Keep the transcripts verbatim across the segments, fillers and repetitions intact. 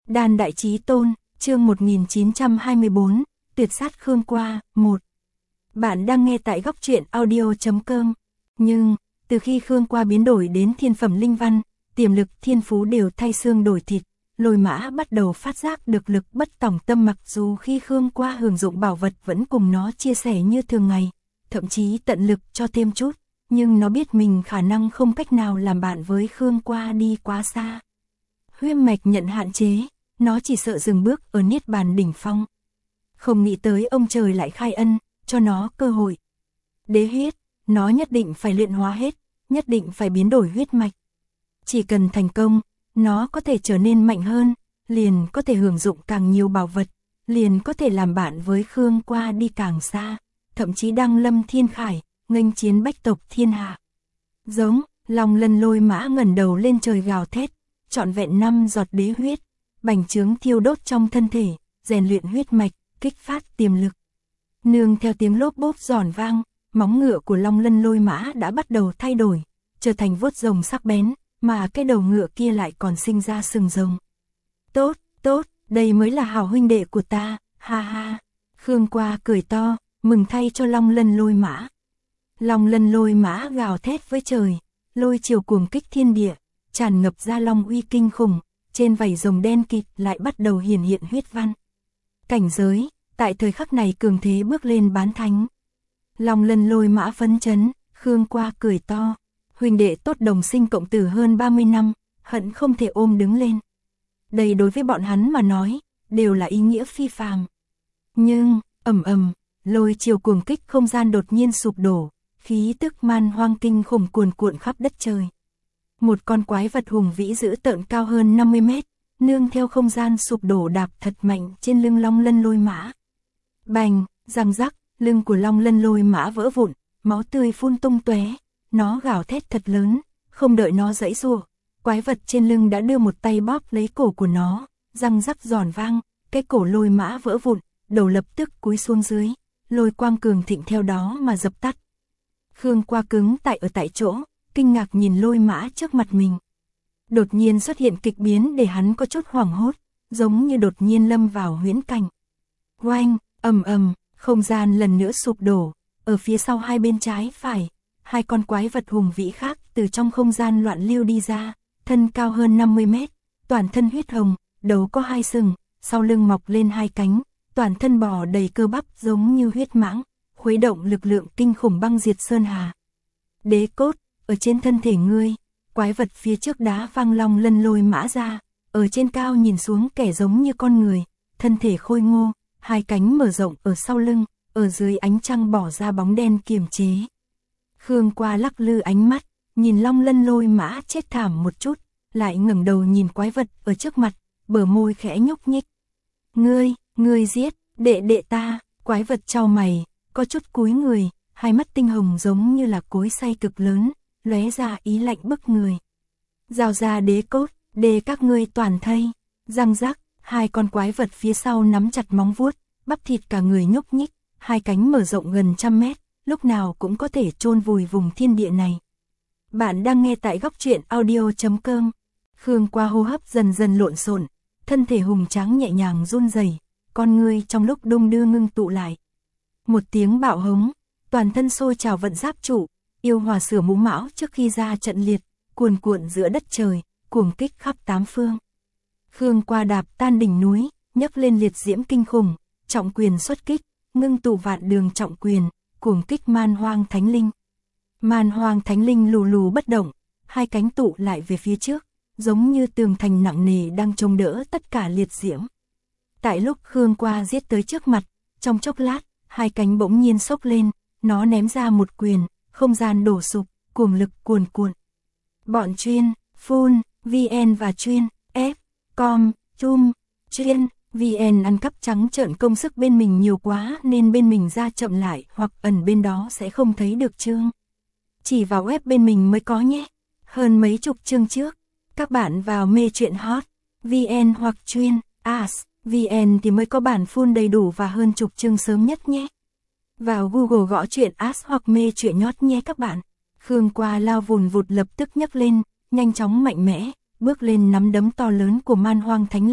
Đan Đại Chí Tôn, chương một nghìn chín trăm hai mươi tư, Tuyệt sát Khương Qua, một. Bạn đang nghe tại góc truyện audio chấm com. Nhưng, từ khi Khương Qua biến đổi đến thiên phẩm linh văn, tiềm lực thiên phú đều thay xương đổi thịt, Lôi Mã bắt đầu phát giác được lực bất tòng tâm, mặc dù khi Khương Qua hưởng dụng bảo vật vẫn cùng nó chia sẻ như thường ngày, thậm chí tận lực cho thêm chút, nhưng nó biết mình khả năng không cách nào làm bạn với Khương Qua đi quá xa. Huyết mạch nhận hạn chế, nó chỉ sợ dừng bước ở niết bàn đỉnh phong. Không nghĩ tới ông trời lại khai ân, cho nó cơ hội. Đế huyết, nó nhất định phải luyện hóa hết, nhất định phải biến đổi huyết mạch. Chỉ cần thành công, nó có thể trở nên mạnh hơn, liền có thể hưởng dụng càng nhiều bảo vật, liền có thể làm bạn với Khương Qua đi càng xa, thậm chí đăng lâm thiên khải, nghênh chiến bách tộc thiên hạ. Giống, Long Lân Lôi Mã ngẩng đầu lên trời gào thét, trọn vẹn năm giọt đế huyết, bành trướng thiêu đốt trong thân thể, rèn luyện huyết mạch, kích phát tiềm lực. Nương theo tiếng lốp bốp giòn vang, móng ngựa của Long Lân Lôi Mã đã bắt đầu thay đổi, trở thành vuốt rồng sắc bén, mà cái đầu ngựa kia lại còn sinh ra sừng rồng. Tốt, tốt, đây mới là hảo huynh đệ của ta, ha ha. Khương Qua cười to, mừng thay cho Long Lân Lôi Mã. Long Lân Lôi Mã gào thét với trời, lôi chiều cuồng kích thiên địa, tràn ngập ra long uy kinh khủng, trên vảy rồng đen kịt lại bắt đầu hiển hiện huyết văn. Cảnh giới, tại thời khắc này cường thế bước lên bán thánh. Long Lân Lôi Mã phấn chấn, Khương Qua cười to, huynh đệ tốt đồng sinh cộng tử hơn ba mươi năm, hận không thể ôm đứng lên. Đây đối với bọn hắn mà nói, đều là ý nghĩa phi phàm. Nhưng, ầm ầm, lôi chiều cuồng kích không gian đột nhiên sụp đổ, khí tức man hoang kinh khủng cuồn cuộn khắp đất trời. Một con quái vật hùng vĩ dữ tợn cao hơn năm mươi mét, nương theo không gian sụp đổ đạp thật mạnh trên lưng Long Lân Lôi Mã. Bành, răng rắc, lưng của Long Lân Lôi Mã vỡ vụn, máu tươi phun tung tóe, nó gào thét thật lớn, không đợi nó giãy giụa, quái vật trên lưng đã đưa một tay bóp lấy cổ của nó, răng rắc giòn vang, cái cổ Lôi Mã vỡ vụn, đầu lập tức cúi xuống dưới, lôi quang cường thịnh theo đó mà dập tắt. Khương Qua cứng tại ở tại chỗ, kinh ngạc nhìn Lôi Mã trước mặt mình. Đột nhiên xuất hiện kịch biến để hắn có chút hoảng hốt, giống như đột nhiên lâm vào huyễn cảnh. Oanh, ầm ầm, không gian lần nữa sụp đổ, ở phía sau hai bên trái phải, hai con quái vật hùng vĩ khác từ trong không gian loạn lưu đi ra, thân cao hơn năm mươi mét, toàn thân huyết hồng, đầu có hai sừng, sau lưng mọc lên hai cánh, toàn thân bò đầy cơ bắp giống như huyết mãng, khuấy động lực lượng kinh khủng băng diệt sơn hà. Đế cốt, ở trên thân thể ngươi, quái vật phía trước đá văng Long Lân Lôi Mã ra, ở trên cao nhìn xuống kẻ giống như con người, thân thể khôi ngô, hai cánh mở rộng ở sau lưng, ở dưới ánh trăng bỏ ra bóng đen kiềm chế. Khương Qua lắc lư ánh mắt, nhìn Long Lân Lôi Mã chết thảm một chút, lại ngẩng đầu nhìn quái vật ở trước mặt, bờ môi khẽ nhúc nhích. Ngươi, ngươi giết, đệ đệ ta, quái vật chau mày, có chút cúi người, hai mắt tinh hồng giống như là cối xay cực lớn, lóe ra ý lạnh bức người. Giao ra đế cốt, để các ngươi toàn thây. Răng rắc, hai con quái vật phía sau nắm chặt móng vuốt, bắp thịt cả người nhúc nhích, hai cánh mở rộng gần trăm mét, lúc nào cũng có thể chôn vùi vùng thiên địa này. Bạn đang nghe tại góc truyện audio chấm com. Khương Qua hô hấp dần dần lộn xộn, thân thể hùng tráng nhẹ nhàng run rẩy, con ngươi trong lúc đung đưa ngưng tụ lại. Một tiếng bạo hống, toàn thân sôi trào vận giáp trụ, yêu hòa sửa mũ mão trước khi ra trận liệt, cuồn cuộn giữa đất trời, cuồng kích khắp tám phương. Khương Qua đạp tan đỉnh núi, nhấc lên liệt diễm kinh khủng, trọng quyền xuất kích, ngưng tụ vạn đường trọng quyền, cuồng kích man hoang thánh linh. Man hoang thánh linh lù lù bất động, hai cánh tụ lại về phía trước, giống như tường thành nặng nề đang chống đỡ tất cả liệt diễm. Tại lúc Khương Qua giết tới trước mặt, trong chốc lát, hai cánh bỗng nhiên xốc lên, nó ném ra một quyền, không gian đổ sụp, cuồng lực cuồn cuộn. Bọn chuyên, phun, vn và chuyên, f, com, chum, chuyên, vn ăn cắp trắng trợn công sức bên mình nhiều quá nên bên mình ra chậm lại hoặc ẩn bên đó sẽ không thấy được chương. Chỉ vào web bên mình mới có nhé. Hơn mấy chục chương trước, các bạn vào mê truyện hot, vn hoặc chuyên, as, vn thì mới có bản full đầy đủ và hơn chục chương sớm nhất nhé. Vào Google gõ truyện as hoặc mê truyện nhót nhé các bạn. Khương Qua lao vùn vụt lập tức nhấc lên, nhanh chóng mạnh mẽ, bước lên nắm đấm to lớn của man hoang thánh linh,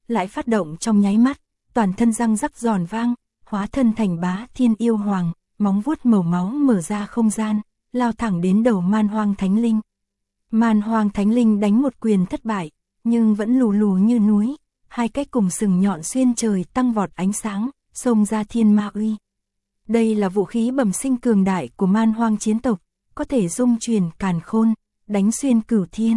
lại phát động trong nháy mắt, toàn thân răng rắc giòn vang, hóa thân thành Bá Thiên Yêu Hoàng, móng vuốt màu máu mở ra không gian, lao thẳng đến đầu Man Hoang Thánh Linh. Man Hoang Thánh Linh đánh một quyền thất bại, nhưng vẫn lù lù như núi, hai cái cùng sừng nhọn xuyên trời tăng vọt ánh sáng, xông ra thiên ma uy. Đây là vũ khí bẩm sinh cường đại của Man Hoang chiến tộc, có thể dung truyền càn khôn, đánh xuyên cửu thiên.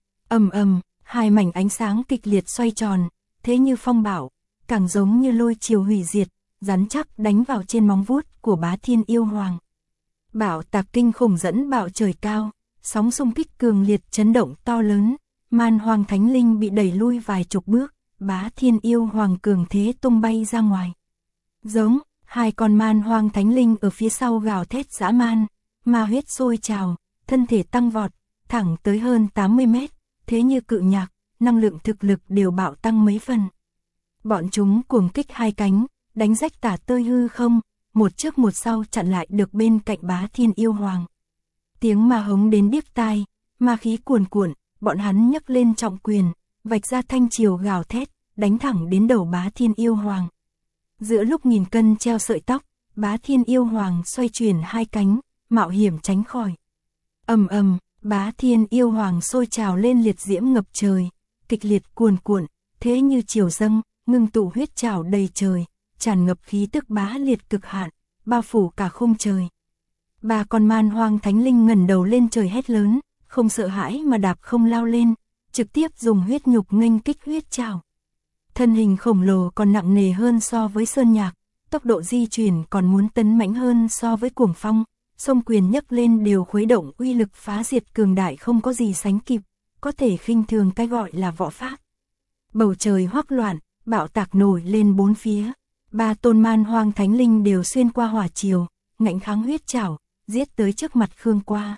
Ầm ầm, hai mảnh ánh sáng kịch liệt xoay tròn, thế như phong bạo, càng giống như lôi chiều hủy diệt, rắn chắc đánh vào trên móng vuốt của Bá Thiên Yêu Hoàng. Bạo tạc kinh khủng dẫn bạo trời cao, sóng xung kích cường liệt chấn động to lớn, Man Hoang Thánh Linh bị đẩy lui vài chục bước, Bá Thiên Yêu Hoàng cường thế tung bay ra ngoài. Giống, hai con Man Hoang Thánh Linh ở phía sau gào thét dã man, ma huyết sôi trào, thân thể tăng vọt, thẳng tới hơn tám mươi mét, thế như cự nhạc, năng lượng thực lực đều bạo tăng mấy phần. Bọn chúng cuồng kích hai cánh, đánh rách tả tơi hư không, một trước một sau chặn lại được bên cạnh Bá Thiên Yêu Hoàng. Tiếng ma hống đến điếc tai, ma khí cuồn cuộn, bọn hắn nhấc lên trọng quyền, vạch ra thanh chiều gào thét, đánh thẳng đến đầu Bá Thiên Yêu Hoàng. Giữa lúc nghìn cân treo sợi tóc, Bá Thiên Yêu Hoàng xoay chuyển hai cánh, mạo hiểm tránh khỏi. Ầm ầm, Bá Thiên Yêu Hoàng sôi trào lên liệt diễm ngập trời, kịch liệt cuồn cuộn, thế như chiều dâng, ngưng tụ huyết trào đầy trời, tràn ngập khí tức bá liệt cực hạn, bao phủ cả khung trời. Ba con Man Hoang Thánh Linh ngẩng đầu lên trời hét lớn, không sợ hãi mà đạp không lao lên, trực tiếp dùng huyết nhục nghênh kích huyết trào. Thân hình khổng lồ còn nặng nề hơn so với sơn nhạc, tốc độ di chuyển còn muốn tấn mãnh hơn so với cuồng phong, song quyền nhấc lên đều khuấy động uy lực phá diệt cường đại không có gì sánh kịp, có thể khinh thường cái gọi là võ pháp. Bầu trời hoắc loạn, bạo tạc nổi lên bốn phía, ba tôn Man Hoang Thánh Linh đều xuyên qua hỏa triều, ngạnh kháng huyết trảo, giết tới trước mặt Khương Qua.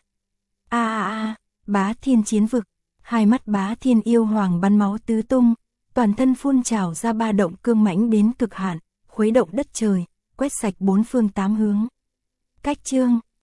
A a a, Bá Thiên chiến vực, hai mắt Bá Thiên Yêu Hoàng bắn máu tứ tung, toàn thân phun trào ra ba động cương mãnh đến cực hạn, khuấy động đất trời, quét sạch bốn phương tám hướng. Cách chương